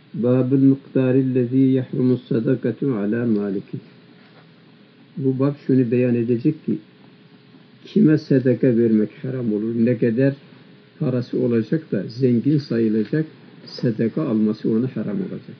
Babul miktarillezî yahrumus sadakatu ala maliki. Bu bab şunu beyan edecek ki kime sadaka vermek haram olur? Ne kadar parası olacak da zengin sayılacak, sadaka alması ona haram olacak.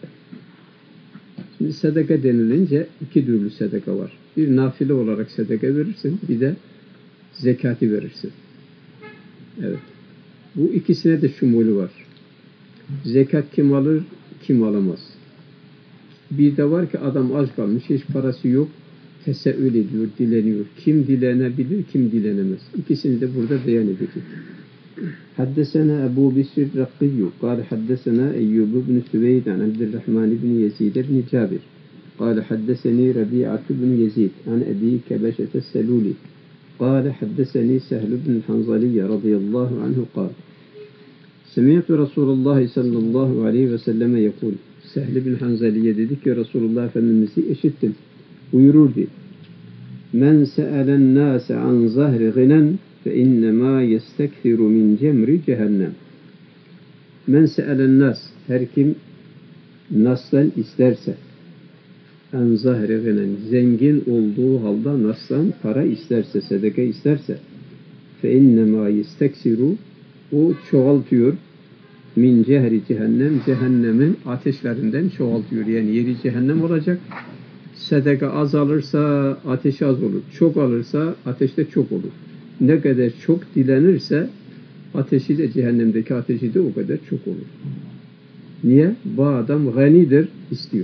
Şimdi sadaka denilince iki türlü sadaka var. Bir nafile olarak sadaka verirsin, bir de zekati verirsin. Evet. Bu ikisine de şumulü var. Zekat kim alır, kim alamaz. Bir de var ki adam aç kalmış, hiç parası yok, tesettür ediyor, dileniyor. Kim dilenebilir, kim dilenemez. İkisini de burada beyan edecek. Haddesena Ebu Bisr Rakkiyyu, قال حدثنا أيوب بن سويد عن عبد الرحمن بن يزيد بن جابر قال حدثني ربيعة بن يزيد عن أبي كبشة السلولي قال حدثني سهل بن الحنظلي رضي الله عنه قال سمعت رسول الله صلى الله عليه وسلم يقول Sehl bin Hanzaliye dedi ki Resulullah Efendimiz'i işittim. Buyurur ki Men se'elen nâse an zahri gınen fe innemâ yestekfiru min cemri cehennem. Men se'elen nas, her kim nas'tan isterse an zahri gınen, zengin olduğu halde nas'tan para isterse, sadaka isterse fe innemâ yesteksiru, o çoğaltıyor min cehri cehennem, cehennemin ateşlerinden çoğaltıyor. Yani yeri cehennem olacak. Sadaka az alırsa ateş az olur. Çok alırsa ateşte çok olur. Ne kadar çok dilenirse ateşi de, cehennemdeki ateşi de o kadar çok olur. Niye? Bu adam ganidir, istiyor.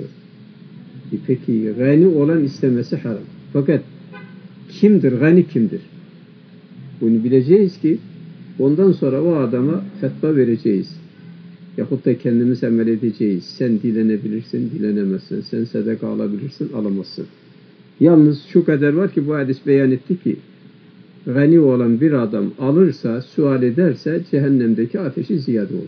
Peki gani olan istemesi haram. Fakat kimdir? Gani kimdir? Bunu bileceğiz ki ondan sonra o adama fetva vereceğiz. Yahut da kendimiz amel edeceğiz. Sen dilenebilirsin, dilenemezsin. Sen sadaka alabilirsin, alamazsın. Yalnız şu kadar var ki bu hadis beyan etti ki gani olan bir adam alırsa, sual ederse cehennemdeki ateşi ziyade olur.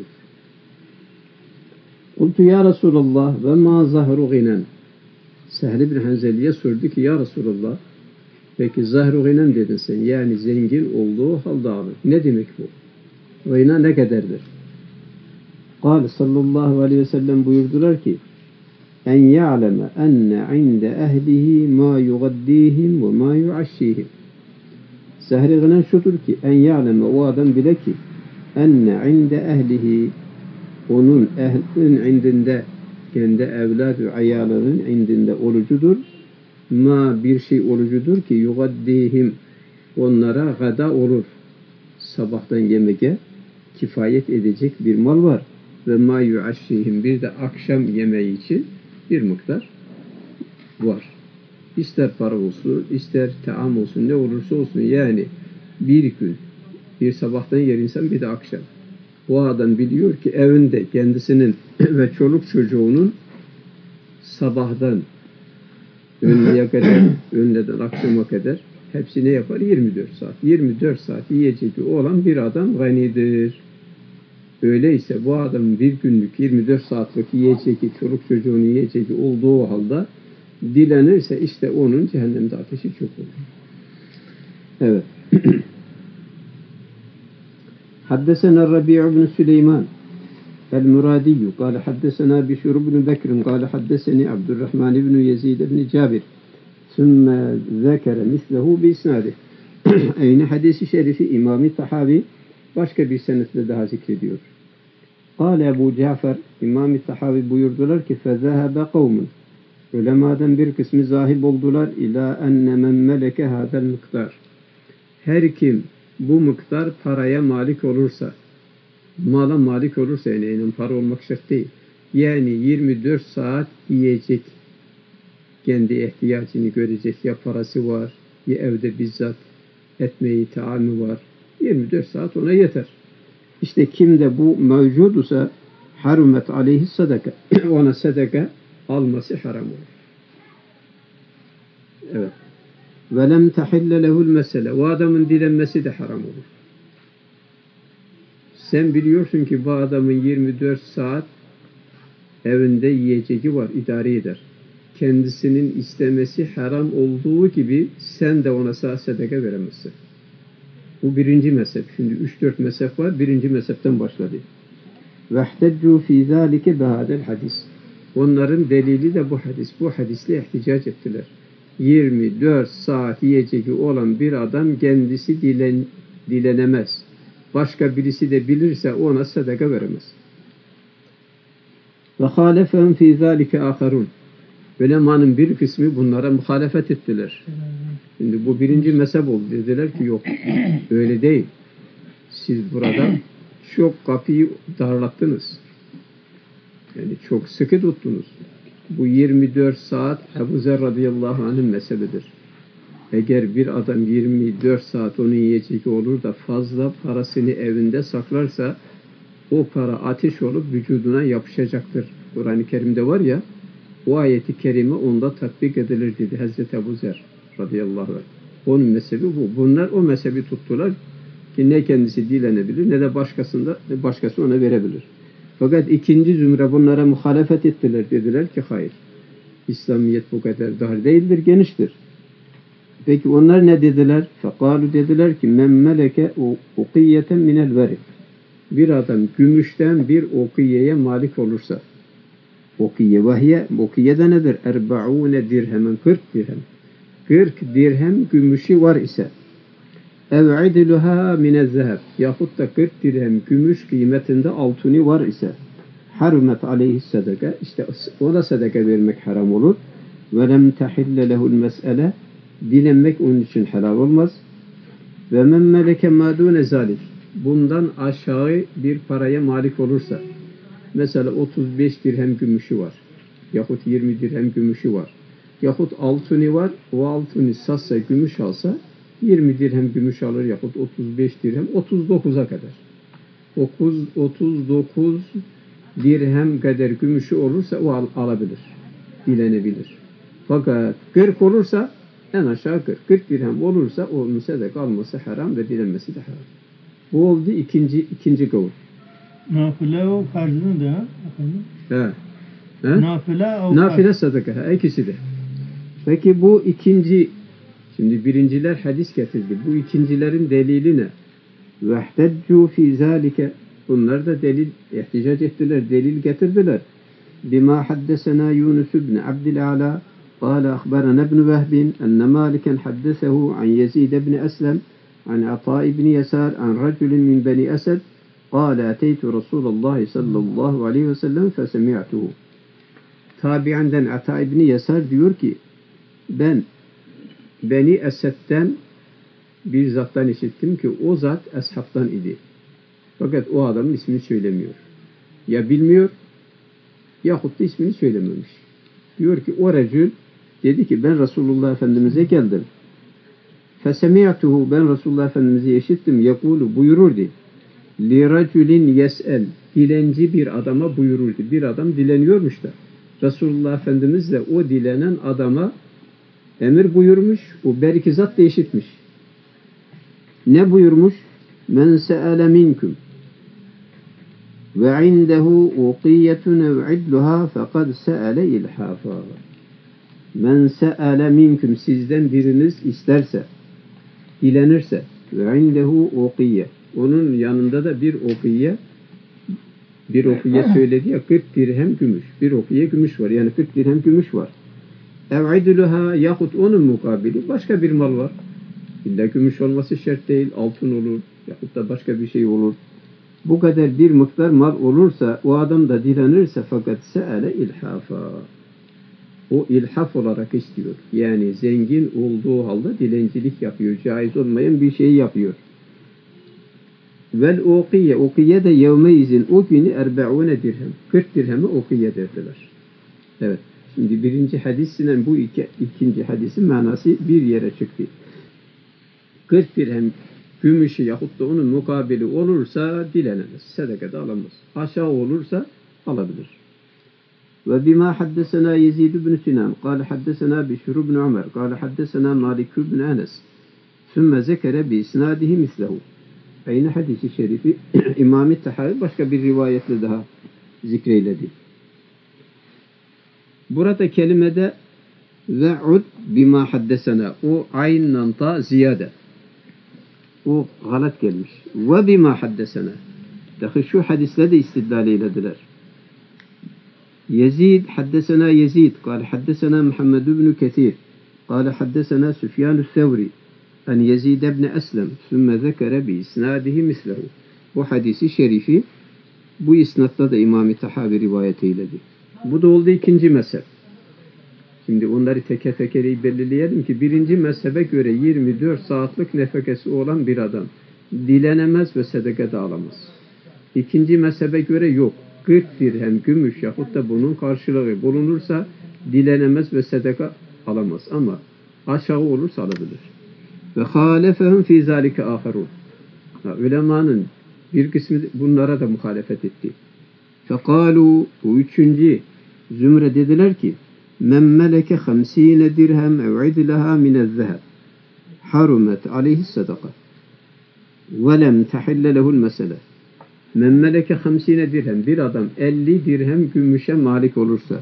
Kultu ya Resulallah ve ma zahru ginen. Sehl bin Hanzaliye sordu ki ya Resulallah, peki zahru ginen dedin sen. Yani zengin olduğu halde alır. Ne demek bu? Gina ne kadardır? Kâle sallallahu aleyhi ve sellem buyurdular ki en ya'leme enne inde ehlihi ma yugaddihim ve ma yuaşşihim. Sehri gınen şudur ki en ya'leme, o adam bile ki enne inde ehlihi, onun ehlinin indinde, kendi evlat ve ayyaların indinde olucudur. Ma, bir şey olucudur ki yugaddihim, onlara gada olur. Sabahtan yemeğe kifayet edecek bir mal var. Ve ma yuaşşihim, bir de akşam yemeği için bir miktar var. İster para olsun, ister taam olsun, ne olursa olsun, yani bir gün, bir sabahtan yer insan, bir de akşam. O adam biliyor ki evinde kendisinin ve çoluk çocuğunun sabahtan öğleye kadar, öğleden akşama kadar hepsi ne yapar? 24 saat. 24 saat yiyeceği olan bir adam ganidir. Öyleyse bu adamın bir günlük 24 saatlik yiyeceği, çoluk çocuğunun yiyeceği olduğu halde dilenirse işte onun cehennemde ateşi çok olur. Evet. Haddesena Rabi' ibn Süleyman el-Muradiyyü kâle haddesena Bişr ibn Bekr kâle haddeseni Abdurrahman ibn Yezid ibn Cabir sümme zekere mislehu bi isnadih. Aynı hadisi şerifi İmam-ı Tahavi başka bir senetle daha zikrediyor. Kâle Ebu Cafer, İmam-ı Tahavi buyurdular ki fezehebe kavmun, ulemadan bir kısmı zahib oldular ila enne men meleke hadel miktar. Her kim bu miktar paraya malik olursa, mala malik olursa, yani para olmak şart değil. Yani 24 saat yiyecek, kendi ihtiyacını görecek, ya parası var, ya evde bizzat etmeyi, taamı var. 24 saat ona yeter. İşte kimde bu mevcudsa harumet aleyhi sadaka. Ona sadaka alması haram olur. Evet. Ve lem tahille lehul mesele. O adamın dilenmesi de haram olur. Sen biliyorsun ki bu adamın 24 saat evinde yiyeceği var, idare eder. Kendisinin istemesi haram olduğu gibi sen de ona sadaka veremezsin. Bu birinci mezhep. Şimdi 3-4 mezhep var. Birinci mezhepten başladı. وَاحْتَجُّوا فِي ذَٰلِكَ بِهَذَا الْحَدِيثِ Onların delili de bu hadis. Bu hadisle ihticac ettiler. 24 saat yiyeceği olan bir adam kendisi dilenemez. Başka birisi de bilirse ona sadaka veremez. وَخَالَفَهُمْ فِي ذَٰلِكَ آخَرُونَ Ulemanın bir kısmı bunlara muhalefet ettiler. Şimdi bu birinci mezhep oldu. Dediler ki yok, öyle değil. Siz burada çok kapıyı darlattınız. Yani çok sıkı tuttunuz. Bu 24 saat Ebu Zer radıyallahu anh'ın mezhebidir. Eğer bir adam 24 saat onun yiyeceği olur da fazla parasını evinde saklarsa o para ateş olup vücuduna yapışacaktır. Kur'an-ı Kerim'de var ya, o ayeti kerime onda tatbik edilir dedi Hazreti Ebu Zer radıyallahu anh. Onun mezhebi bu. Bunlar o mezhebi tuttular ki ne kendisi dilenebilir ne de başkası ona verebilir. Fakat ikinci zümre bunlara muhalefet ettiler. Dediler ki hayır. İslamiyet bu kadar dar değildir, geniştir. Peki onlar ne dediler? Fekalu dediler ki men meleke ukiyeten minel verik. Bir adam gümüşten bir okiyeye malik olursa, okiye vahiye, okiye de nedir? 40 dirhemen, 40 dirhem. 40 dirhem gümüşü var ise ev idluha minez zeheb yahut da 40 dirhem gümüş kıymetinde altını var ise harumet aleyhi sadaka, işte ona sadaka vermek haram olur. Ve lem tahille lehul mes'ele, dilenmek onun için helal olmaz. Ve men meleke ma dune zalik, bundan aşağı bir paraya malik olursa, mesela 35 dirhem gümüşü var yahut 20 dirhem gümüşü var yahut altını var, o altını satsa gümüş alsa 20 dirhem gümüş alır yahut 35 dirhem 39'a kadar. 39 dirhem kadar gümüşü olursa o alabilir. Dilenebilir. Fakat 40 olursa en aşağı 40. 40 dirhem olursa onun sadaka alması haram ve dilenmesi de haram. Bu oldu ikinci kavul. Nafile o farzını da efendim. Nafile sadaka. İkisi de. Peki bu ikinci, şimdi birinciler hadis getirdi. Bu ikincilerin delili ne? وَاحْتَجُّوا فِي ذَٰلِكَ Bunlar da delil, ihticac ettiler, delil getirdiler. بِمَا حَدَّسَنَا يُونُسُ بْنِ عَبْدِ الْعَلَى قَالَ أَخْبَرَنَا ابْنُ وَهْبٍ أَنَّ مَالِكًا حَدَّثَهُ عَنْ يَزِيدَ بْنِ أَسْلَمَ عَنْ عَطَاءِ بْنِ يَسَارٍ عَنْ رَجُلٍ مِنْ بَنِي أَسَدٍ قَالَ أَتَيْتُ رَسُولَ اللّٰهِ صَلَّى اللّٰهُ عَلَيْهِ وَسَلَّمَ فَسَمِعْتُهُ Tabi'anden Ata İbni Yasar diyor ki ben Beni Esed'den bir zattan işittim ki o zat eshabtan idi. Fakat o adamın ismini söylemiyor. Ya bilmiyor yahut da ismini söylememiş. Diyor ki o recül dedi ki ben Resulullah Efendimiz'e geldim. Fesemi'tuhu ben Resulullah Efendimiz'i işittim. Yakulu buyururdu. Li raculin yes'el dilenci bir adama buyururdu. Bir adam dileniyormuş da Resulullah Efendimiz de o dilenen adama emir buyurmuş. O belki zat da işitmiş. Ne buyurmuş? Men se'ele minkum ve indehu uqiyetun ev'idluha fekad se'ele ilhafa. Men se'ele minkum sizden biriniz isterse, dilenirse ve indehu uqiye onun yanında da bir okiye söyledi ya 40 dirhem gümüş. Bir okiye gümüş var. Yani 40 dirhem gümüş var. Ev'idluha yahut onun mukabili başka bir mal var. İlla gümüş olması şart değil. Altın olur. Yahut da başka bir şey olur. Bu kadar bir miktar mal olursa o adam da dilenirse fakat se'ele ilhafa. O ilhaf olarak istiyor. Yani zengin olduğu halde dilencilik yapıyor. Caiz olmayan bir şey yapıyor. Vel ukiye. Ukiye de yevmeizin o günü 40 dirhem. 40 dirhemi ukiye derdiler. Evet. Şimdi birinci hadisinden bu ikinci hadisin manası bir yere çıktı. 40 dirhem gümüşü yahut da onun mukabili olursa dilenemez. Sadaka da alamaz. Aşağı olursa alabilir. Ve bima haddesena Yezid ibn Sinan قال حدثنا بشر بن عمر قال حدثنا مالك بن أنس ثم ذكر بإسناده مثله. Aynı hadisi şerifi İmam-ı Tahavi başka bir rivayetle daha zikreyledi. Burada kelimede ve'ud bima haddesena o aynen ta ziyade. O galat gelmiş. Ve bima haddesena. Dahi şu hadisle de istidlal eylediler. Yezid, haddesena Yezid, kâle haddesena Muhammed ibn Kethir, kâle haddesena Süfyan-ı Thevri, en Yezid ibn Eslem, sümme zekere bi isnadihi mislehu. Bu hadisi şerifi, bu isnatla da İmam-ı Tahavi rivayet eyledi. Bu da oldu ikinci mezhep. Şimdi onları teker teker belirleyelim ki birinci mezhebe göre 24 saatlik nefekesi olan bir adam dilenemez ve sedeke de alamaz. İkinci mezhebe göre yok. 40 dirhem gümüş yahut da bunun karşılığı bulunursa dilenemez ve sedeka alamaz. Ama aşağı olursa alabilir. Ve halefehum fî zâlike âherûn. Ulemanın bir kısmı bunlara da muhalefet etti. Fekâlû, bu üçüncü zümre dediler ki men meleke 50 dirhem ev'id leha mine'z-zeheb harumet aleyhi sadaka ve lem tahille lehu'l mesele. Men meleke 50 dirhem, bir adam 50 dirhem gümüşe malik olursa,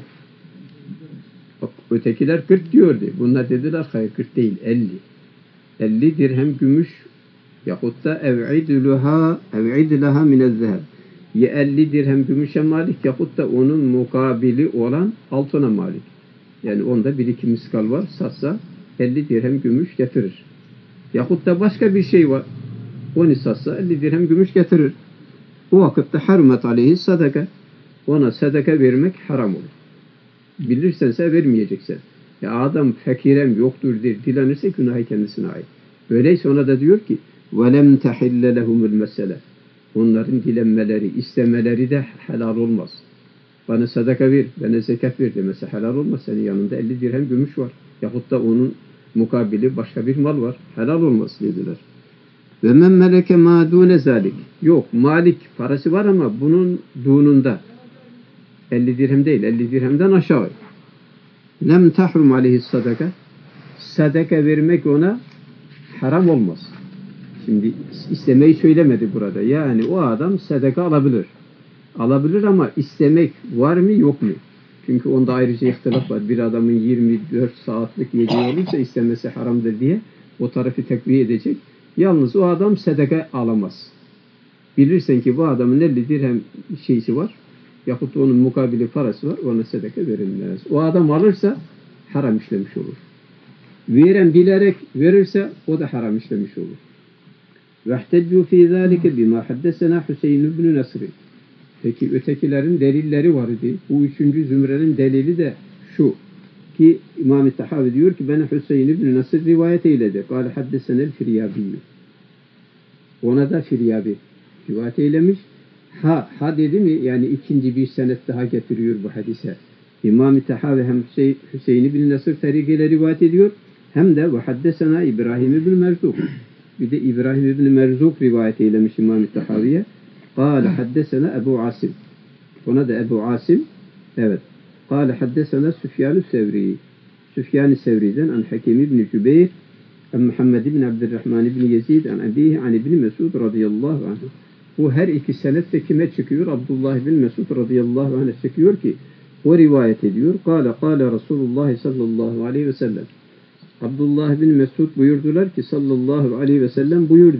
bak, ötekiler 40 diyordu. Bunlar dediler hayır 40 değil 50. 50 dirhem gümüş yahut da ev'id leha mine'z-zeheb. Ya 50 dirhem gümüşe malik yahut da onun mukabili olan altına malik. Yani onda 1-2 miskal var. Satsa 50 dirhem gümüş getirir. Yahut da başka bir şey var. Onu satsa 50 dirhem gümüş getirir. O vakitte harumet aleyhi sadaka. Ona sadaka vermek haram olur. Bilirsense vermeyeceksen. Ya adam fakirem yoktur der, dilenirse günahı kendisine ait. Öyleyse ona da diyor ki وَلَمْ تَحِلَّ لَهُمُ الْمَسَّلَةِ. Onların dilenmeleri, istemeleri de helal olmaz. Bana sadaka ver, bana zekat ver demesi helal olmaz. Senin yanında 50 dirhem gümüş var. Yahut da onun mukabili başka bir mal var. Helal olmaz dediler. Ve men meleke ma dune zalik. Yok, malik parası var ama bunun dununda 50 dirhem değil, 50 dirhemden aşağı. Lem tahrum aleyhi sadaka. Sadaka vermek ona haram olmaz. Şimdi istemeyi söylemedi burada. Yani o adam sadaka alabilir. Alabilir ama istemek var mı yok mu? Çünkü onda ayrıca ihtilaf var. Bir adamın 24 saatlik yediği olursa istemesi haramdır diye o tarafı tekviye edecek. Yalnız o adam sadaka alamaz. Bilirsen ki bu adamın 50 dirhem şeysi var. Yahut da onun mukabili parası var. Ona sadaka verilmez. O adam alırsa haram işlemiş olur. Veren bilerek verirse o da haram işlemiş olur. وَاحْتَجُّوا فِي ذَٰلِكَ بِمَا حَدَّسَنَا Hüseyin ibn Nasr. Peki ötekilerin delilleri var idi. Bu üçüncü zümrenin delili de şu ki İmam-ı Tahavi diyor ki bana Hüseyin ibn Nasr rivayet eyledi. قال حَدَّسَنَا الْفِرْيَابِيُّ. Ona da Firyabi rivayet eylemiş. Ha dedi mi? Yani ikinci bir senet daha getiriyor bu hadise. İmam-ı Tahavi hem Hüseyin ibn Nasr tarikiyle rivayet ediyor hem de ve haddesena İbrahim ibn Merzuk. Bir de İbrahim ibn Merzuk rivayet eylemiş İmam-ı Tahavi'ye. Kâle haddesena Ebu Asim. Ona da Ebu Asim. Evet. Kâle haddesena Süfyan-ı Sevri. Süfyan-ı Sevri'den an Hakim ibn Cübeyr an Muhammed ibn Abdurrahman ibn Yezid an abihi an ibn Mesud radıyallahu anh. Bu her iki senette kime çıkıyor? Abdullah ibn Mesud radıyallahu anh'a çıkıyor ki o rivayet ediyor. Kâle Resulullah sallallahu aleyhi ve sellem. Abdullah bin Mesud buyurdular ki sallallahu aleyhi ve sellem buyurdu.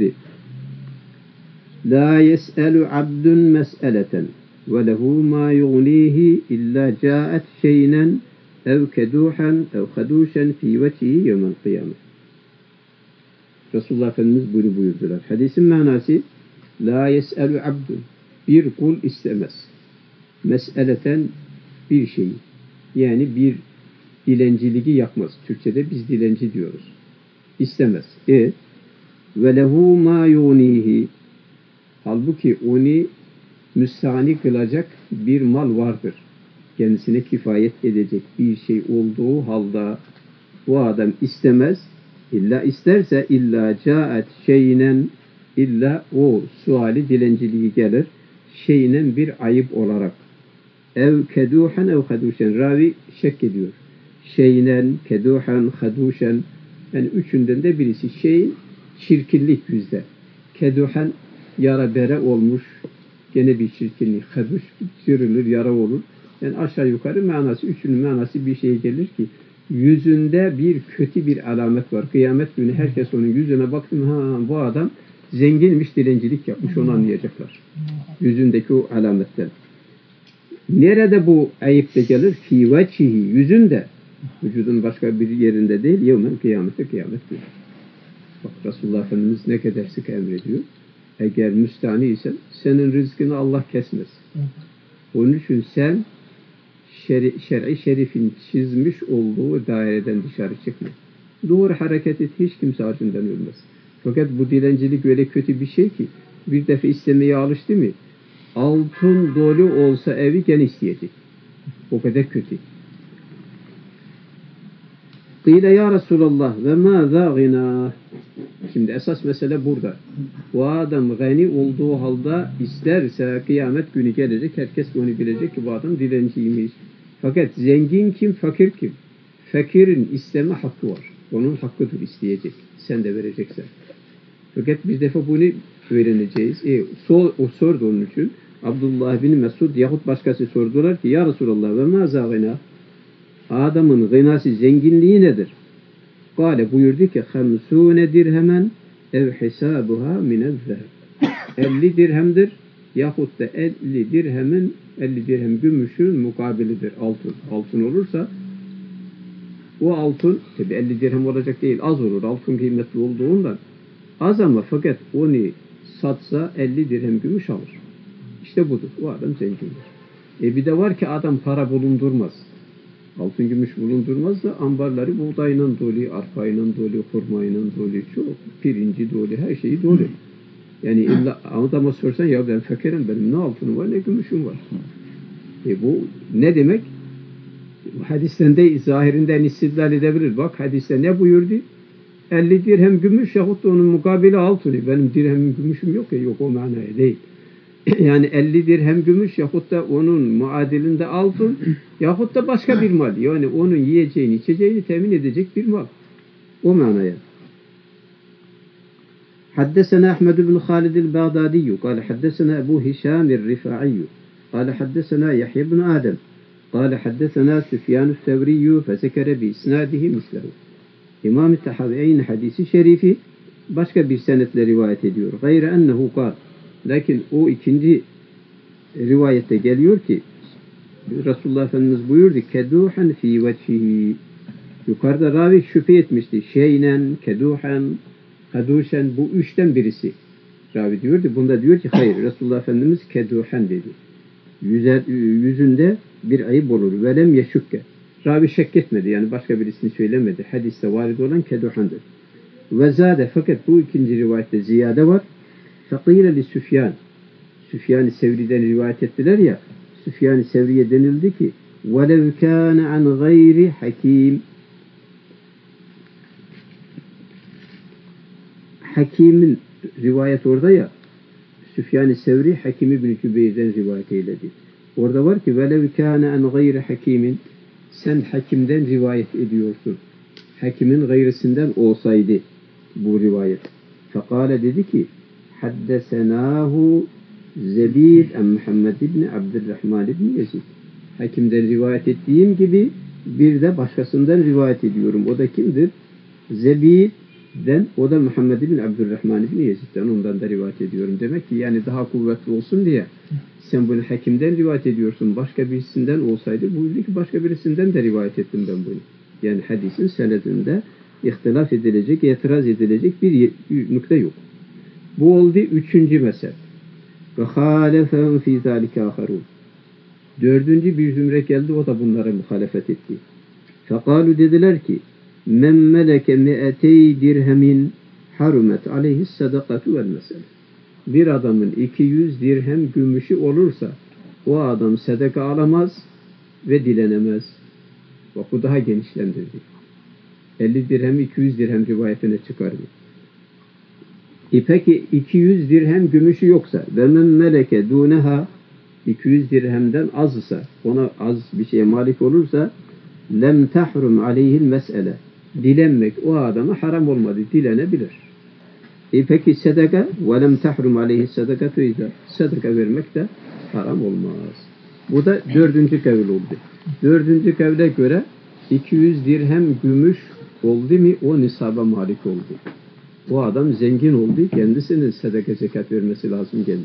La yes'elu abdun mes'eleten ve lehu ma yughnihi illa ca'at şeynen ev keduhan ev khaduşen fi vecihi yevmel kıyamet. Resulullah Efendimiz bunu buyurdular. Hadisin manası la yes'elu abdun, bir kul istemez. Mes'eleten, bir şey. Yani bir dilenciliği yapmaz. Türkçe'de biz dilenci diyoruz. İstemez. Ve lehu ma yunihi. Halbuki onu müstahni kılacak bir mal vardır. Kendisine kifayet edecek bir şey olduğu halde bu adam istemez. İlla isterse illa caet şeyinen, illa o suali dilenciliği gelir. Şeyinen bir ayıp olarak. Ev keduhan ev haduşen. Ravi şek ediyor. Şeynen, keduhan, haduşen. Yani üçünden de birisi. Şey, çirkinlik yüzde. Keduhan, yara bere olmuş. Gene bir çirkinlik. Haduş, çürülür, yara olur. Yani aşağı yukarı manası, üçünün manası bir şeye gelir ki yüzünde bir kötü bir alamet var. Kıyamet günü herkes onun yüzüne baktım, ha bu adam zenginmiş, dilencilik yapmış, onu anlayacaklar. Yüzündeki o alametler. Nerede bu ayıp da gelir? Fî veçhihi, yüzünde. Vücudun başka bir yerinde değil. Yevmen kıyamette kıyamet diyor. Bak Resulullah Efendimiz ne kadar sık emrediyor. Eğer müstani isen senin rızkını Allah kesmez. Onun için sen şer'i şerifin çizmiş olduğu daireden dışarı çıkma. Doğru hareket et, hiç kimse acından ölmez. Fakat bu dilencilik öyle kötü bir şey ki bir defa istemeye alıştı mı altın dolu olsa evi gene isteyecek. O kadar kötü. Kıyle ya Resulallah ve mâzâ gınâh. Şimdi esas mesele burada. Bu adam gani olduğu halde isterse kıyamet günü gelecek, herkes onu bilecek ki bu adam dilenciymiş. Fakat zengin kim, fakir kim? Fakirin isteme hakkı var. Onun hakkıdır, isteyecek. Sen de vereceksen. Fakat bir defa bunu öğreneceğiz. O sordu onun için. Abdullah bin Mesud yahut başkası sordular ki ya Resulallah ve mâzâ gınâh. Adamın gınası, zenginliği nedir? Kale buyurdu ki 50 dirhemen ev hisabuha minezzeheb. 50 dirhemdir yahut da 50 dirhem gümüşün mukabilidir altın. Altın olursa o altın tabi 50 dirhem olacak değil, az olur. Altın kıymetli olduğundan az ama fakat onu satsa 50 dirhem gümüş alır. İşte budur. O adam zengindir. Bir de var ki adam para bulundurmaz. Altın gümüş bulundurmaz da ambarları buğdayla dolu, arpayla dolu, hurmayla dolu, çok pirinci dolu, her şeyi dolu. Yani illa adama sorsan ya ben fakirim, benim ne altınım var ne gümüşüm var. Bu ne demek? Hadisten de zahirinden istidlal edebilir. Bak hadiste ne buyurdu? 50 dirhem gümüş yahut da onun mukabili altını. Benim dirhemim gümüşüm yok ya, yok o manaya değil. Yani 50 dirhem gümüş yahut da onun muadilinde altın yahut da başka bir mal. Yani onun yiyeceğini, içeceğini temin edecek bir mal. O manaya. Haddesena Ahmed bin Halid el-Bağdadi kâle haddesena Ebu Hişam el-Rifâ'i kâle haddesena Yahya bin Adem kâle haddesena Süfyan el-Sevri fezekere bi isnadihi mislehu. İmam-ı Tahavi'nin hadisi şerifi başka bir senetle rivayet ediyor. Gayre ennehu kâl. Lakin o ikinci rivayette geliyor ki Resulullah Efendimiz buyurdu keduhan fi veçhihi. Yukarıda ravi şüphe etmişti. Şeynen, keduhan, kaduşen, bu üçten birisi. Ravi diyordu. Bunda diyor ki hayır. Resulullah Efendimiz keduhan dedi. Yüzünde bir ayıp olur. Velem yeşükke. Ravi şek etmedi. Yani başka birisini söylemedi. Hadiste varid olan keduhandır. Ve zade, fakat bu ikinci rivayette ziyade var. Fakile li Süfyan. Süfyan-ı Sevri'den rivayet ettiler ya. Süfyan-ı Sevri'ye denildi ki وَلَوْ كَانَ عَنْ غَيْرِ hakim. Hakim'in rivayet orada ya. Süfyan-ı Sevri Hakim İbn-i Cübeyr'den rivayet eyledi. Orada var ki وَلَوْ كَانَ عَنْ غَيْرِ hakimin. Sen Hakim'den rivayet ediyorsun. Hakim'in gayrisinden olsaydı bu rivayet. Fekale dedi ki haddesenâhu Zebîd en Muhammed İbni Abdurrahman İbni Yezid. Hakim'den rivayet ettiğim gibi bir de başkasından rivayet ediyorum. O da kimdir? Zebîd'den, o da Muhammed İbni Abdurrahman İbni Yezid'den, ondan da rivayet ediyorum. Demek ki yani daha kuvvetli olsun diye sen bunu Hakim'den rivayet ediyorsun. Başka birisinden olsaydı buyurdu ki başka birisinden de rivayet ettim ben bunu. Yani hadisin senedinde ihtilaf edilecek, itiraz edilecek bir nokta yok. Bu oldu üçüncü mesele. Ve halefehum fî zâlike âherûn. Dördüncü bir zümre geldi, o da bunlara muhalefet etti. Fekâlu dediler ki men meleke mi'etey dirhemin harumet aleyhis sadakatu vel mesele. Bir adamın 200 dirhem gümüşü olursa o adam sadaka alamaz ve dilenemez. Bak bu daha genişlendirdi. 50 dirhem 200 dirhem rivayetine çıkardı. Peki 200 dirhem gümüşü yoksa ve men meleke duneha 200 dirhemden azsa, ona az bir şeye malik olursa lem tahrum aleyhil mesele. Dilenmek o adama haram olmadı. Dilenebilir. Peki sadaka ve lem tahrum aleyhi sadakatu izâ. Sadaka vermek de haram olmaz. Bu da dördüncü kavil oldu. Dördüncü kavle göre 200 dirhem gümüş oldu mu o nisaba malik oldu. O adam zengin oldu. Kendisinin sadaka zekat vermesi lazım geldi.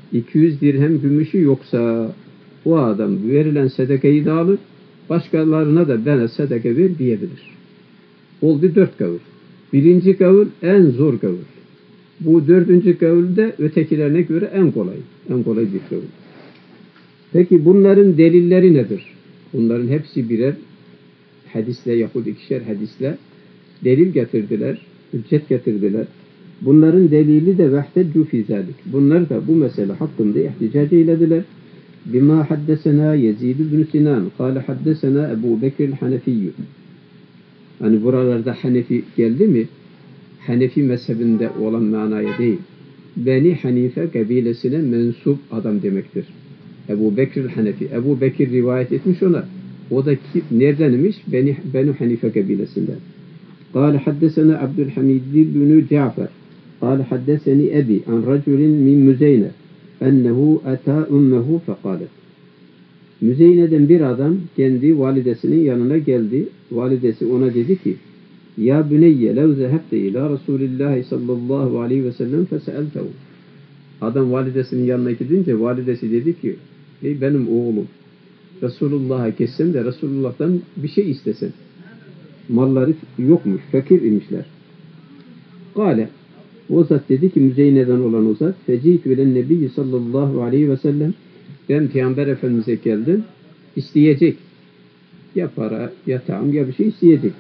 200 dirhem gümüşü yoksa o adam verilen sedekayı da alır, başkalarına da bana sedeke ver diyebilir. Oldu 4 kavul. Birinci kavul en zor kavul. Bu 4. kavul de ötekilerine göre en kolay. En kolay bir kavul. Peki bunların delilleri nedir? Bunların hepsi birer hadisle yahut ikişer hadisle delil getirdiler, hüccet getirdiler. Bunların delili de vehteccu fî zâlik. Bunlar da bu mesele hakkında ihticac eylediler. Bima haddesena Yezid ibn Sinan, kâle haddesena Ebu Bekir el-Hanefiyyü. Hani buralarda Hanefi geldi mi? Hanefi mezhebinde olan manaya değil. Beni Hanife kabilesine mensup adam demektir. Ebu Bekir el-Hanefi. Ebu Bekir rivayet etmiş ona. O da nereden imiş? Beni Hanife kabilesinden. قال حدثنا عبد الحميد بن جعفر قال حدثني أبي عن رجل من مزينة أنه أتى أمه فقالت Müzeyne'den bir adam kendi validesinin yanına geldi. Validesi ona dedi ki Ya büneyye lev zehebte ila Resulillahi sallallahu aleyhi ve sellem feseeltehu. Adam validesinin yanına gidince validesi dedi ki ey benim oğlum Resulullah'a geçsem de Resulullah'tan bir şey istesen. Malları yokmuş, fakir imişler. Kale, o zat dedi ki Müzeyne'den olan o zat fecitü ilen nebiyyi sallallahu aleyhi ve sellem ben Peygamber Efendimiz'e geldim, isteyecek. Ya para, ya taam, ya bir şey isteyecek.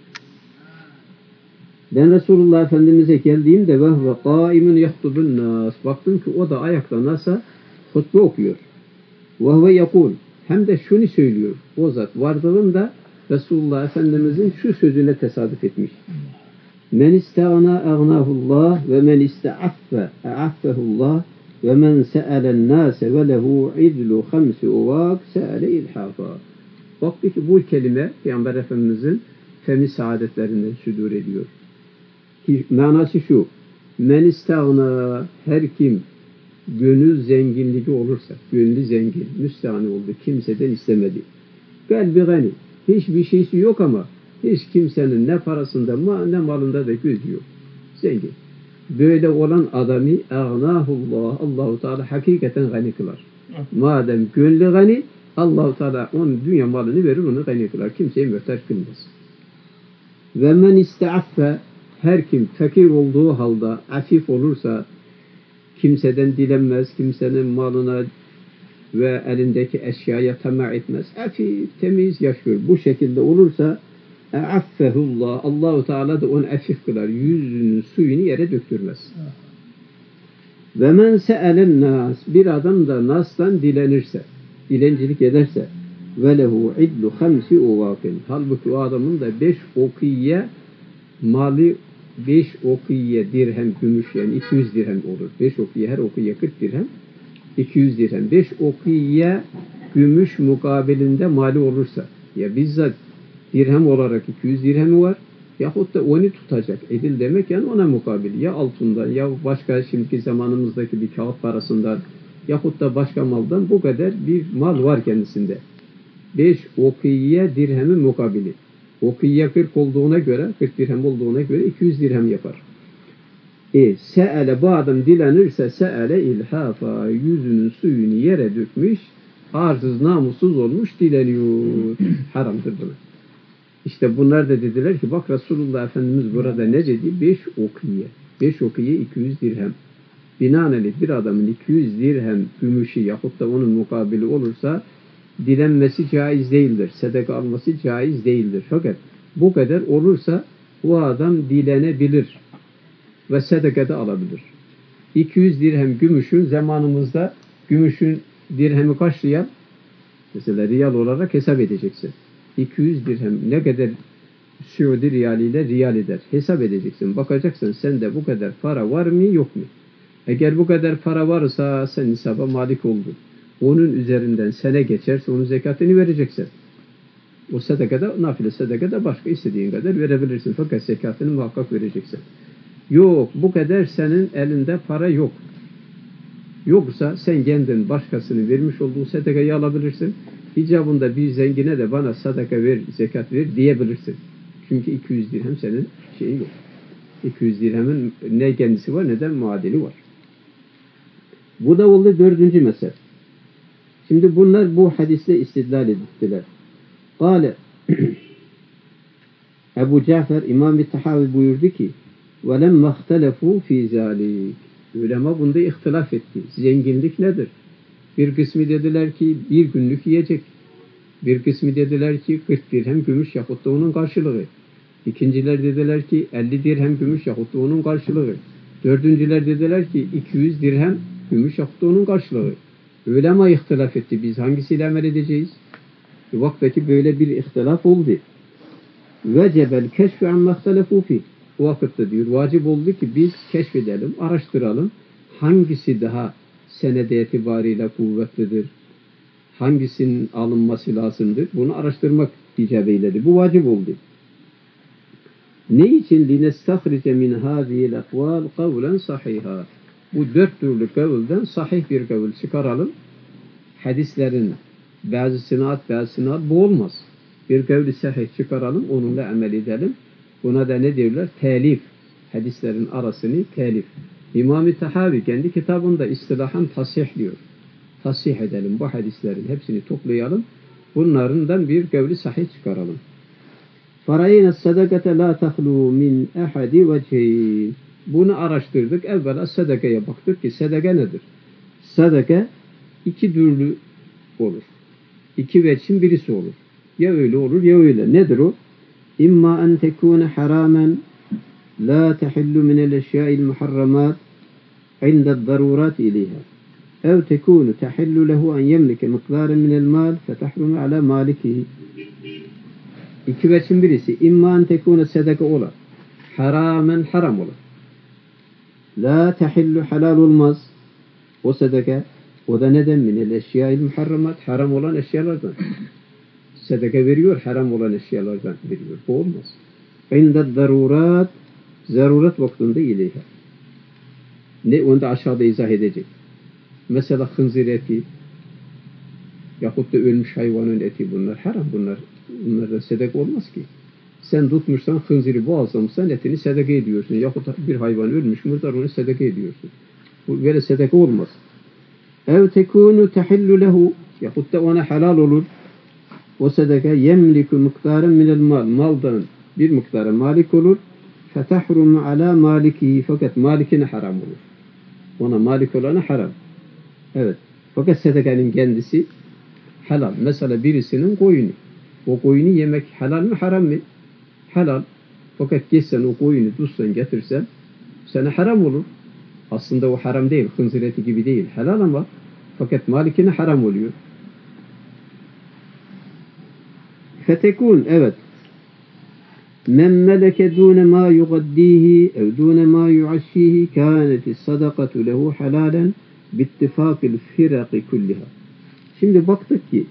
Ben Resulullah Efendimiz'e geldiğimde vehve kâimun yahtubun nas. Baktım ki o da ayakta nasıl hutbe okuyor. Vehve yakul. Hem de şunu söylüyor. O zat vardığında Resulullah Efendimiz'in şu sözüne tesadüf etmiş. Men istağna ağnahullah ve men isteaffe eaffehullah ve men se'elen nase ve lehu idlu hamsi uvak se'ele ilhafa. Baktı ki bu kelime Peygamber Efendimiz'in femi saadetlerinden südur ediyor. Manası şu. Men istağna her kim gönül zenginliği olursa, gönlü zengin, müstahni oldu, kimseden istemedi. Kalbi gani. Hiçbir şeysi yok ama hiç kimsenin ne parasında ne malında da gözü yok. Zengin. Böyle olan adamı ağnahullah, Allahu Teala hakikaten gani kılar. Madem gönlü gani, Allahu Teala onun dünya malını verir, onu gani kılar. Kimseye muhtaç kılmaz. Ve men isteaffe her kim fakir olduğu halde afif olursa kimseden dilenmez, kimsenin malına ve elindeki eşyaya tamah etmez. Afif, temiz yaşıyor. Bu şekilde olursa affehullah. Allahu Teala da onu afif kılar. Yüzünün suyunu yere döktürmez. Ve men se'elen nas. Bir adam da nas'tan dilenirse, dilencilik ederse ve lehu idlu hamsi uvakin. Halbuki o adamın da 5 okiye mali 5 okiye dirhem gümüş yani 200 dirhem olur. 5 okiye her okiye 40 dirhem 200 dirhem. 5 okiye gümüş mukabilinde mali olursa ya bizzat dirhem olarak 200 dirhemi var yahut da onu tutacak. Edil demek yani ona mukabil. Ya altından ya başka şimdiki zamanımızdaki bir kağıt parasından yahut da başka maldan bu kadar bir mal var kendisinde. 5 okiye dirhemi mukabili. Okiye 40 olduğuna göre 40 dirhem olduğuna göre 200 dirhem yapar. Se'ele bu adam dilenirse se'ele ilhafa yüzünün suyunu yere dökmüş arsız namussuz olmuş dileniyor. Haramdır buna. İşte bunlar da dediler ki bak Resulullah Efendimiz burada ne dedi? 5 okiye. 5 okiye 200 dirhem. Binaenaleyh bir adamın 200 dirhem gümüşü yahut da onun mukabili olursa dilenmesi caiz değildir. Sedeka alması caiz değildir. Fakat bu kadar olursa o adam dilenebilir ve sedeka da alabilir. 200 dirhem gümüşün zamanımızda gümüşün dirhemi kaç riyal? Mesela riyal olarak hesap edeceksin. 200 dirhem ne kadar Suudi riyaliyle riyal eder. Hesap edeceksin. Bakacaksın sende bu kadar para var mı yok mu? Eğer bu kadar para varsa sen nisaba malik oldun. Onun üzerinden sene geçerse onun zekatını vereceksin. O sadakada, nafile sadakada başka istediğin kadar verebilirsin. Fakat zekatını muhakkak vereceksin. Yok, bu kadar senin elinde para yok. Yoksa sen kendin başkasını vermiş olduğu sadakayı alabilirsin. İcabında bir zengine de bana sadaka ver, zekat ver diyebilirsin. Çünkü 200 dirhem senin şeyin yok. 200 dirhemin ne kendisi var ne de muadili var. Bu da oldu 4. mezhep. Şimdi bunlar bu hadisle istidlal ettiler. Kale Ebu Cafer İmam-ı Tahavi buyurdu ki وَلَمَّ اخْتَلَفُوا ف۪ي ذَٰلِكِ Ulema bunda ihtilaf etti. Zenginlik nedir? Bir kısmı dediler ki bir günlük yiyecek. Bir kısmı dediler ki 40 dirhem gümüş yahut da onun karşılığı. İkinciler dediler ki 50 dirhem gümüş yahut da onun karşılığı. Dördüncüler dediler ki 200 dirhem gümüş yahut da onun karşılığı. Ulema ihtilaf etti. Biz hangisiyle amel edeceğiz? Vaktaki böyle bir ihtilaf oldu. Vecebel keşfü amma ihtelefu fîh. O vakitte diyor vacip oldu ki biz keşfedelim, araştıralım. Hangisi daha senede itibariyle kuvvetlidir? Hangisinin alınması lazımdır? Bunu araştırmak icap eyledi. Bu vacip oldu. Ne için? لِنَسْتَخْرِجَ مِنْ هَذِهِ الْاَقْوَالِ قَوْلًا صَحِيحًا Bu 4 türlü kavulden sahih bir kavul çıkaralım. Hadislerin bazı sınaat bu olmaz. Bir kavli sahih çıkaralım, onunla amel edelim. Buna da ne diyorlar? Telif. Hadislerin arasını telif. İmam-ı Tahavi kendi kitabında istilahan tasih diyor. Tasih edelim bu hadislerin hepsini toplayalım. Bunlardan bir kavli sahih çıkaralım. فَرَيْنَ السَّدَقَةَ لَا تَخْلُوا مِنْ اَحَدِ وَجْهِينَ Bunu araştırdık. Evvela sadakaya baktık ki sadaka nedir? Sadaka 2 türlü olur. 2 veçhin birisi olur. Ya öyle olur ya öyle. Nedir o? İmma en tekune haramen la tehillu minel eşya'il muharramat inda darurat ileyha. Ev tekunu tehillu lehu en yemlike miqdaren minel mal fetahrumu ala malikihi. 2 veçhin birisi. İmma en tekune sadaka ola. Haramen haram ola. La tehillu halal olmaz. O sadaka. O da neden? Minel eşya'il muharramat. Haram olan eşyalardan. Sadaka veriyor, haram olan eşyalardan veriyor. Bu olmaz. İnde darurat, zaruret vaktinde ileyha. Ne? Onu da aşağıda izah edecek. Mesela hınzir eti, yahut da ölmüş hayvanın eti bunlar haram. Bunlardan sadaka olmaz ki. Sen tutmuşsan hınziri boğazlamışsan etini sadaka ediyorsun. Yahut bir hayvan ölmüş murdar onu sadaka ediyorsun. Bu böyle sadaka olmaz. Ev tekunu tehillu lehu yahut da ona halal olur. O sadaka yemliku miktaren minel mal. Maldan bir miktara malik olur. Fetahrumu ala malikihi. Fakat malikine haram olur. Ona malik olana haram. Evet. Fakat sadakanın kendisi halal. Mesela birisinin koyunu. O koyunu yemek halal mi haram mı? Halal. Fakat geçsen o koyunu tutsan getirsen sana haram olur. Aslında o haram değil. Hınzir eti gibi değil. Halal ama fakat malikine haram oluyor. Fetekun evet. Men meleke dune ma yugaddihi ev dune ma yuaşşihi kânetis sadakatu lehu halalen bittifâkil firaki kulliha. Şimdi baktık ki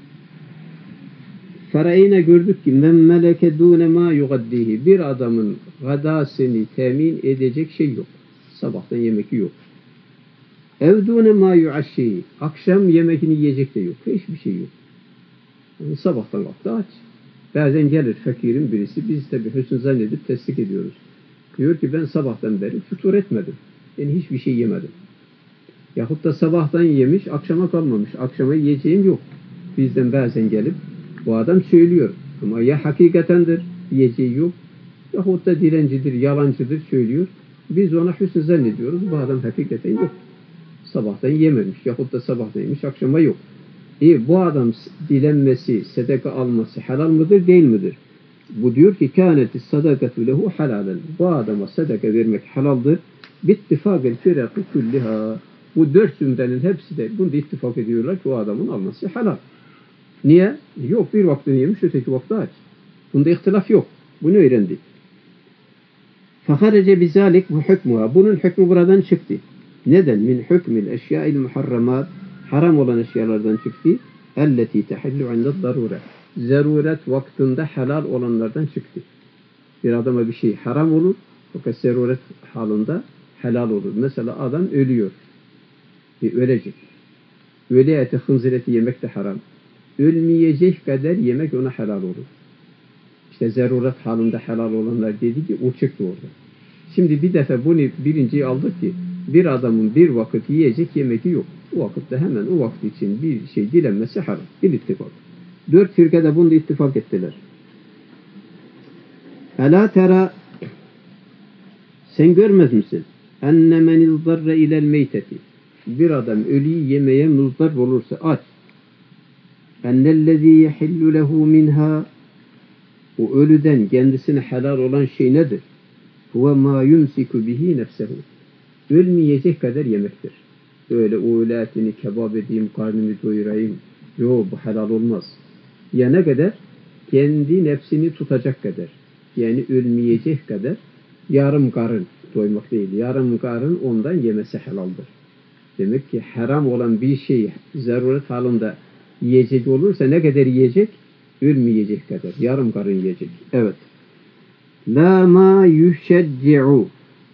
Ferayine gördük ki men meleke dune ma yugaddihi bir adamın gadasını temin edecek şey yok. Sabahtan yemek yok. Ev dune ma yuaşşihi akşam yemekini yiyecek de yok. Hiçbir şey yok. Yani sabahtan kalktı aç. Bazen gelir fakirin birisi, biz tabi hüsnü zannedip teslik ediyoruz. Diyor ki ben sabahtan beri futur etmedim. Yani hiçbir şey yemedim. Yahut da sabahtan yemiş, akşama kalmamış. Akşama yiyeceğim yok. Bizden bazen gelip bu adam söylüyor. Ama ya hakikatendir, yiyeceği yok. Yahut da dilencidir, yalancıdır söylüyor. Biz ona hüsnü zannediyoruz. Bu adam hakikaten yok. Sabahtan yememiş. Yahut da sabahtan yemiş, akşama yok. Bu adam dilenmesi, sadaka alması helal mıdır, değil midir? Bu diyor ki kânetis sadakatu lehu halalen. Bu adama sadaka vermek halaldır. Bittifâgel firâkı kulliha. Bu 4 zümrenin hepsi de bunda ittifak ediyorlar ki o adamın alması halal. Niye? Yok bir vaktini yemiş, öteki vakti aç. Bunda ihtilaf yok. Bunu öğrendik. فَخَرَجَ بِذَٰلِكْ وَحُكْمُهَا Bunun hükmü buradan çıktı. Neden? Min hükmil eşyâil muharramat haram olan eşyalardan çıktı. اَلَّتِي تَحِلُّ عِنْدَ الضَّرُورَةِ Zaruret vaktinde helal olanlardan çıktı. Bir adama bir şey haram olur. Fakat zaruret halinde helal olur. Mesela adam ölüyor. Ölecek. Ölü eti, hınzir eti yemek de haram. Ölmeyecek kadar yemek ona helal olur. İşte zaruret halinde helal olanlar dedi ki o çıktı orada. Şimdi bir defa bunu birinciyi aldık ki bir adamın bir vakit yiyecek yemeği yok. O vakitte hemen o vakit için bir şey dilenmesi haram. Bir ittifak. 4 firka da bunda ittifak ettiler. Ela tera, sen görmez misin? Enne menil zarre ilel meyteti. Bir adam ölüyü yemeye muzdar olursa aç. Ennellezî yehillu lehu minha. O ölüden kendisine helal olan şey nedir? Huve mâ yumsiku bihi nefsehu. Ölmeyecek kadar yemektir. Öyle o öğletini kebap edeyim, karnımı doyurayım. Yok, bu helal olmaz. Ya ne kadar? Kendi nefsini tutacak kadar. Yani ölmeyecek kadar yarım karın doymak değil. Yarım karın ondan yemesi helaldir. Demek ki haram olan bir şey zaruret halinde yiyecek olursa ne kadar yiyecek? Ölmeyecek kadar. Yarım karın yiyecek. Evet. La ma yüşecci'u.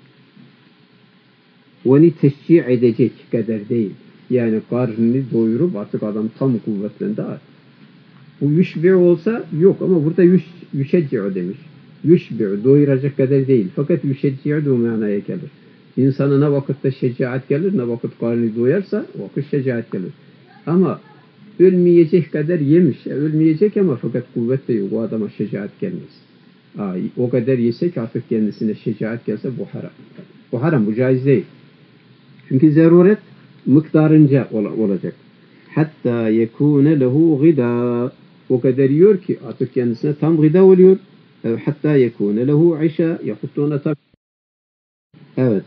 Onu teşcih edecek kadar değil. Yani karnını doyurup artık adam tam kuvvetlendi. Bu yüşbi'u olsa yok ama burada yüşecci'u demiş. Yüşbi'u doyuracak kadar değil. Fakat yüşecci'u da o manaya gelir. İnsana ne vakitte şecaat gelir, ne vakit karnı doyarsa o vakit şecaat gelir. Ama ölmeyecek kadar yemiş. Ölmeyecek ama fakat kuvvet de yok. O adama şecaat gelmez. O kadar yesek artık kendisine şecaat gelse bu haram. Bu haram, bu caiz değil. Çünkü zaruret miktarınca olacak. Hatta yekûne lehu gıda. O kadar yiyor ki artık kendisine tam gıda oluyor. Hatta yekûne lehu işa. Yahut ona tam. Evet.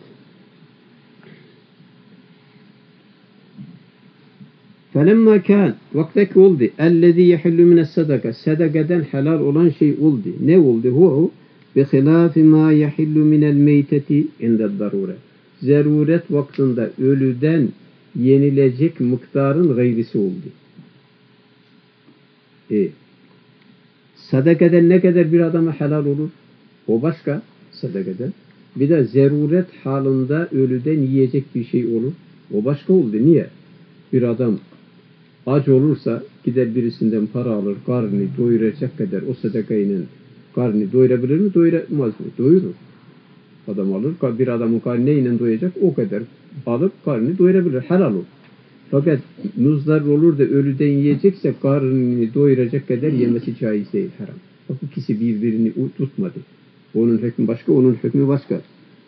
فَلَمَّا كَانْ vaktaki oldu. اَلَّذ۪ي يَحِلُّ مِنَ السَّدَقَ Sadakadan helal olan şey oldu. Ne oldu? Hu بِخِلَافِ مَا يَحِلُّ مِنَ الْمَيْتَةِ عِنْدَ الضَّرُورَةِ Zaruret vaktinde ölüden yenilecek miktarın gayrisi oldu. Sadakadan ne kadar bir adama helal olur? O başka sadakadan. Bir de zaruret halinde ölüden yiyecek bir şey olur. O başka oldu. Niye? Bir adam aç olursa gider birisinden para alır, karnını doyuracak kadar o sadakayla karnını doyurabilir mi? Doyuramaz mı? Doyurur. Adam alır, bir adamın karnı neyle doyacak? O kadar alıp karnını doyurabilir. Helal olur. Fakat muzdar olur da ölüden yiyecekse karnını doyuracak kadar yemesi caiz değil, haram. Bak ikisi birbirini tutmadı. Onun hükmü başka, onun hükmü başka.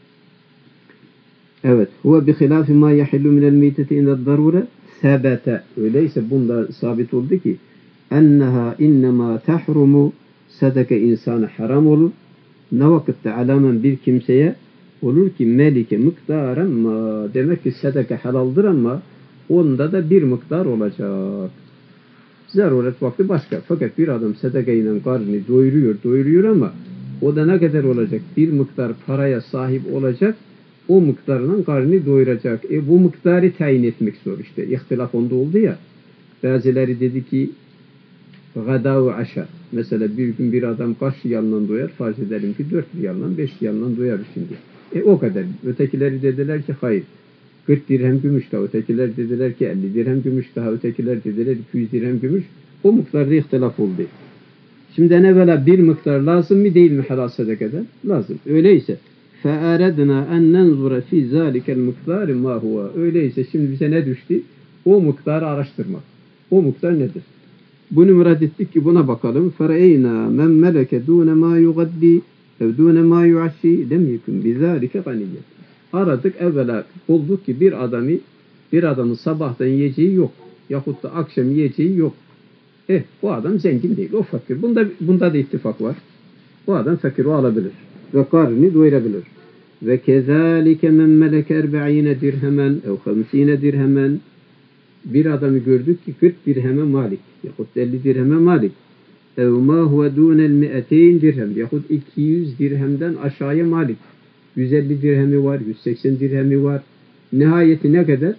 Evet. Huve bihilâfi mâ yahillu minel meyteti inded darure sebete. Öyleyse bunda sabit oldu ki enneha innemâ tehrumu sadaka insana haram olur. Ne vakitte alamen bir kimseye olur ki melike miktarın ma demek ki sadaka halaldır ama onda da bir miktar olacak. Zaruret vakti başka. Fakat bir adam sadakayla karnını doyuruyor ama o da ne kadar olacak? Bir miktar paraya sahip olacak. O miktarla karnını doyuracak. Bu miktarı tayin etmek zor işte. İhtilaf onda oldu ya. Bazıları dedi ki gada ve aşa. Mesela bir gün bir adam kaç riyalından doyar? Farz edelim ki 4 riyalından 5 riyalından doyar şimdi. O kadar. Ötekileri dediler ki hayır. 40 dirhem gümüş daha. Ötekiler dediler ki 50 dirhem gümüş daha. Ötekiler dediler 200 dirhem gümüş. O miktarda ihtilaf oldu. Şimdi evvela bir miktar lazım mı değil mi helal sadakadan? Lazım. Öyleyse فَاَرَدْنَا اَنْ نَنْظُرَ ف۪ي ذَٰلِكَ الْمُقْدَارِ مَا هُوَ Öyleyse şimdi bize ne düştü? O miktarı araştırmak. O miktar nedir? Bunu murad ettik ki buna bakalım. فَرَيْنَا مَنْ مَلَكَ دُونَ مَا يُغَدِّي اَوْ دُونَ مَا يُعَشِّي لَمْ يَكُنْ بِذَٰلِكَ غَنِيًّا Aradık evvela bulduk ki bir adamın sabahtan yiyeceği yok. Yahut da akşam yiyeceği yok. Bu adam zengin değil. O fakir. Bunda da ittifak var. Bu adam fakir, o alabilir. Ve karnını doyurabilir. Ve kezalike men meleke 40 dirhemen ev 50 dirhemen bir adamı gördük ki 40 dirheme malik yahut 50 dirheme malik ev ma huve dunel 200 dirhem yahut 200 dirhemden aşağıya malik 150 dirhemi var, 180 dirhemi var. Nihayeti ne kadar?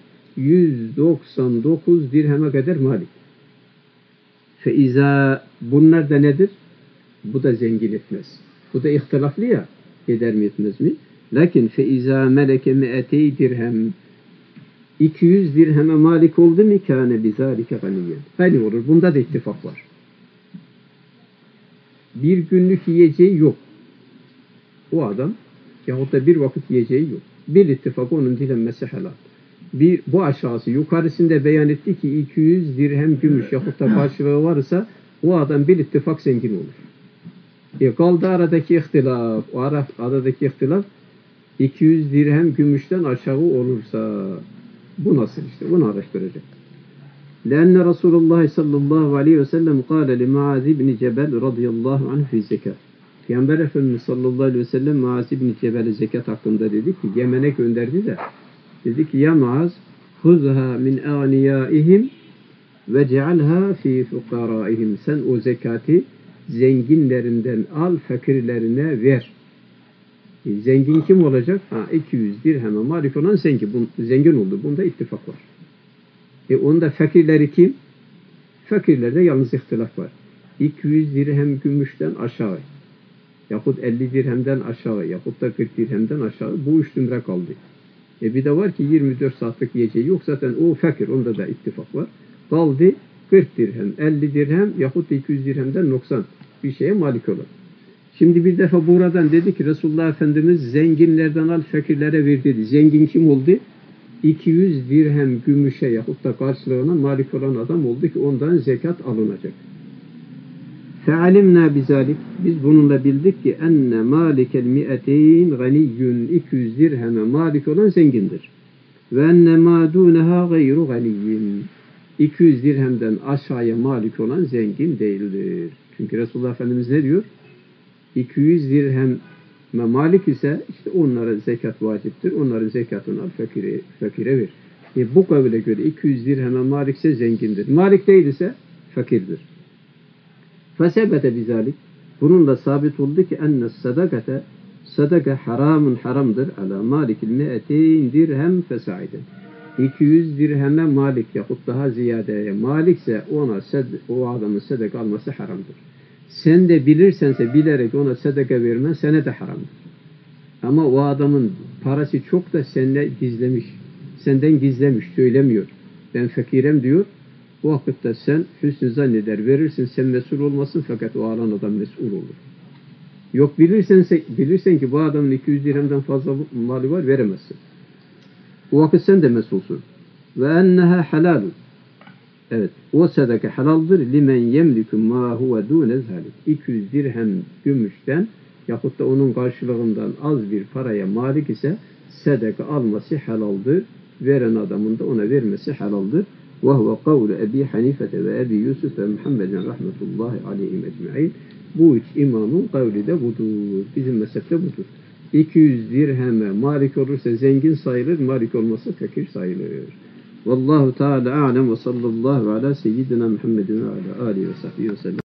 199 dirheme kadar malik. Feiza bunlar da nedir? Bu da zengin etmez. Bu da ihtilaflı ya. Eder mi etmez mi? Lakin feiza meleke 200 dirhem 200 dirheme malik oldu mu kâne bizâlike ganiyyen. Gani olur. Bunda da ittifak var. Bir günlük yiyeceği yok. O adam yahut da bir vakit yiyeceği yok. bir ittifak onun dilenmesi helal. Bu aşağısı. Yukarısında beyan etti ki 200 dirhem gümüş yahut da karşılığı varsa o adam bir ittifak zengin olur. Kaldı aradaki ihtilaf. O aradaki ihtilaf 200 dirhem gümüşten aşağı olursa bu nasıl işte? Bunu araştıracak. لأن رسول الله صلى الله عليه وسلم قال لمعاذ بن جبل رضي الله عنه في زكاة. Peygamber Efendimiz sallallahu aleyhi ve sellem Muaz ibn Cebel'e zekat hakkında dedi ki Yemen'e gönderdi de dedi ki ya Muaz huzha min ağniyaihim ve cealha fi fukaraihim. Sen o zekatı zenginlerinden al, fakirlerine ver. Zengin kim olacak? 200 dirheme malik olan zengin oldu. Bunda ittifak var. Onda fakirleri kim? Fakirlerde yalnız ihtilaf var. 200 dirhem gümüşten aşağı yahut 50 dirhemden aşağı yahut da 40 dirhemden aşağı bu üç tümre kaldı. Bir de var ki 24 saatlik yiyeceği yok zaten o fakir. Onda da ittifak var. Kaldı 40 dirhem, 50 dirhem yahut da 200 dirhemden noksan bir şeye malik olur. Şimdi bir defa buradan dedi ki Resulullah Efendimiz zenginlerden al fakirlere ver dedi. Zengin kim oldu? 200 dirhem gümüşe yahut da karşılığına malik olan adam oldu ki ondan zekat alınacak. Fe'alimna bizalik. Biz bununla bildik ki enne malikel mi'ateyn ganiyyun 200 dirheme malik olan zengindir. Ve enne ma duneha gayru ganiyyin 200 dirhemden aşağıya malik olan zengin değildir. Çünkü Resulullah Efendimiz ne diyor? 200 dirhem malik ise işte onlara zekat vaciptir. Onların zekatını al fakire ver. Bu kavle göre 200 dirheme malik ise zengindir. Malik değil ise fakirdir. Fesebete bizalik. Bununla sabit oldu ki enne sadaka haramdır ala malikil me'eteyn dirhem fesaiden. 200 dirheme malik yahut daha ziyadeye malikse ona o adamın sadaka alması haramdır. Sen de bilirsense bilerek ona sadaka vermen sana da haramdır. Ama o adamın parası çok da senden gizlemiş, söylemiyor. Ben fakirem diyor. O vakitte sen hüsnü zanneder, verirsin, sen mesul olmasın fakat o alan adam mesul olur. Yok bilirsen ki bu adamın 200 dirhemden fazla mali var, veremezsin. O vakit sen de mesulsun. Ve enneha halalun. Evet, o sadaka halaldır. Limen yemliku ma huve dune zalik. 200 dirhem gümüşten yahut da onun karşılığından az bir paraya malik ise sadaka alması halaldır. Veren adamın da ona vermesi halaldır. Ve huve kavlu Ebi Hanifete ve Ebi Yusuf ve Muhammedin rahmetullahi aleyhim ecma'in. Bu üç imamın kavli de budur. Bizim mezhepte budur. 200 dirheme malik olursa zengin sayılır, malik olmasa fakir sayılır. Vallahu Teala a'lem ve sallallahu ala seyyidina Muhammedin ve ala alihi ve sahbihi ve sellem.